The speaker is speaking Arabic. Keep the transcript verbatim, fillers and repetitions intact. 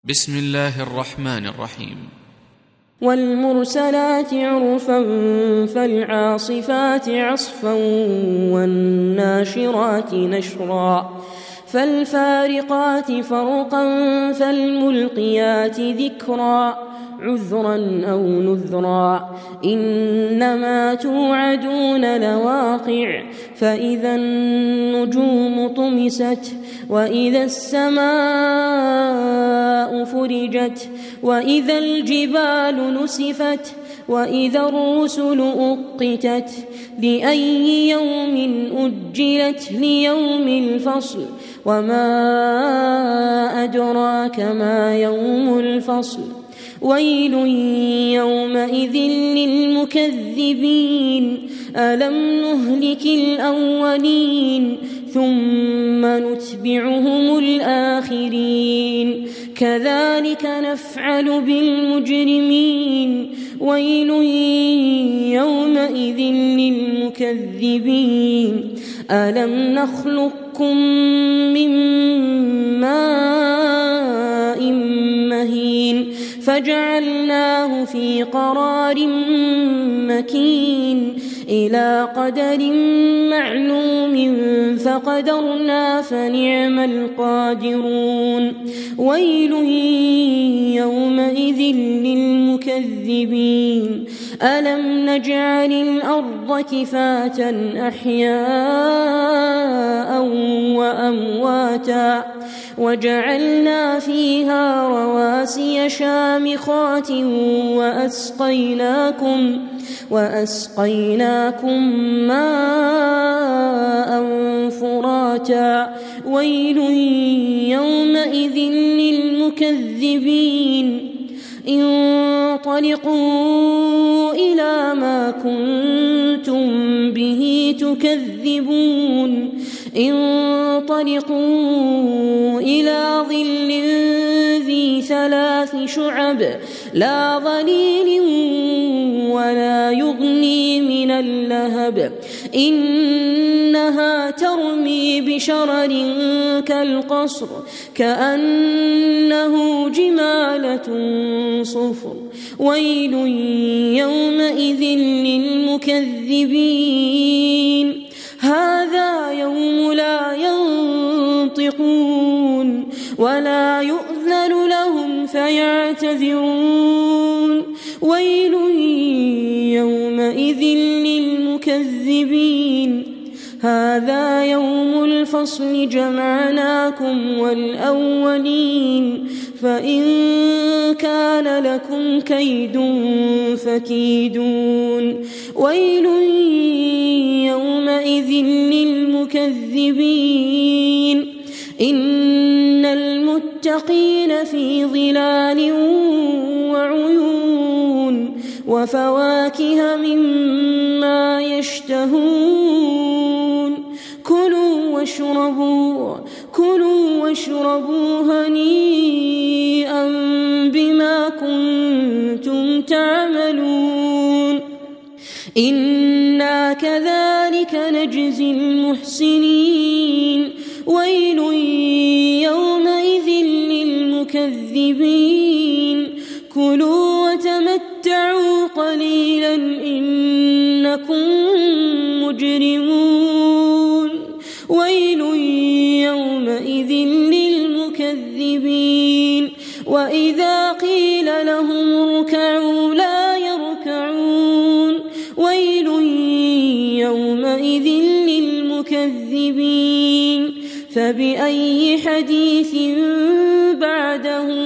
بسم الله الرحمن الرحيم. والمرسلات عرفا فالعاصفات عصفا والناشرات نشرا فالفارقات فرقا فالملقيات ذكرا عذرا أو نذرا إنما توعدون لواقع فإذا النجوم طمست وإذا السماء فرجت وإذا الجبال نسفت وإذا الرسل أقتت لأي يوم أجلت ليوم الفصل وما أدراك ما يوم الفصل ويل يومئذ للمكذبين ألم نهلك الأولين ثم نتبعهم الآخرين كذلك نفعل بالمجرمين ويل يومئذ للمكذبين ألم نخلقكم من ماء مهين فجعلناه في قرار مكين إلى قدر معلوم فقدرنا فنعم القادرون ويل يومئذ للمكذبين ألم نجعل الأرض كفاة أحياء وأمواتا وجعلنا فيها رواسي شامخات وأسقيناكم وأسقيناكم ماء فراتا ويل يومئذ للمكذبين انطلقوا إلى ما كنتم به تكذبون انطلقوا إلى ظل ذي ثلاث شعب لا ظليل ولا يغني من اللهب إنها ترمي بشرر كالقصر كأنه جمالة صفر ويل يومئذ للمكذبين هذا يوم لا ينطقون ولا يؤذن لهم فيعتذرون ويل يومئذ للمكذبين هذا يوم الفصل جمعناكم والأولين فإن كان لكم كيد فكيدون ويل يومئذ للمكذبين إن المتقين في ظلال وعيون وفواكه مما يشتهون كلوا واشربوا كلوا واشربوا هنيئا بما كنتم تعملون إنا كذلك نجزي المحسنين ويل يومئذ للمكذبين كلوا وتمتعوا قليلا إنكم مجرمون ويل يومئذ للمكذبين وإذا قيل لهم اركعوا لا يركعون ويل يومئذ للمكذبين فبأي حديث بعده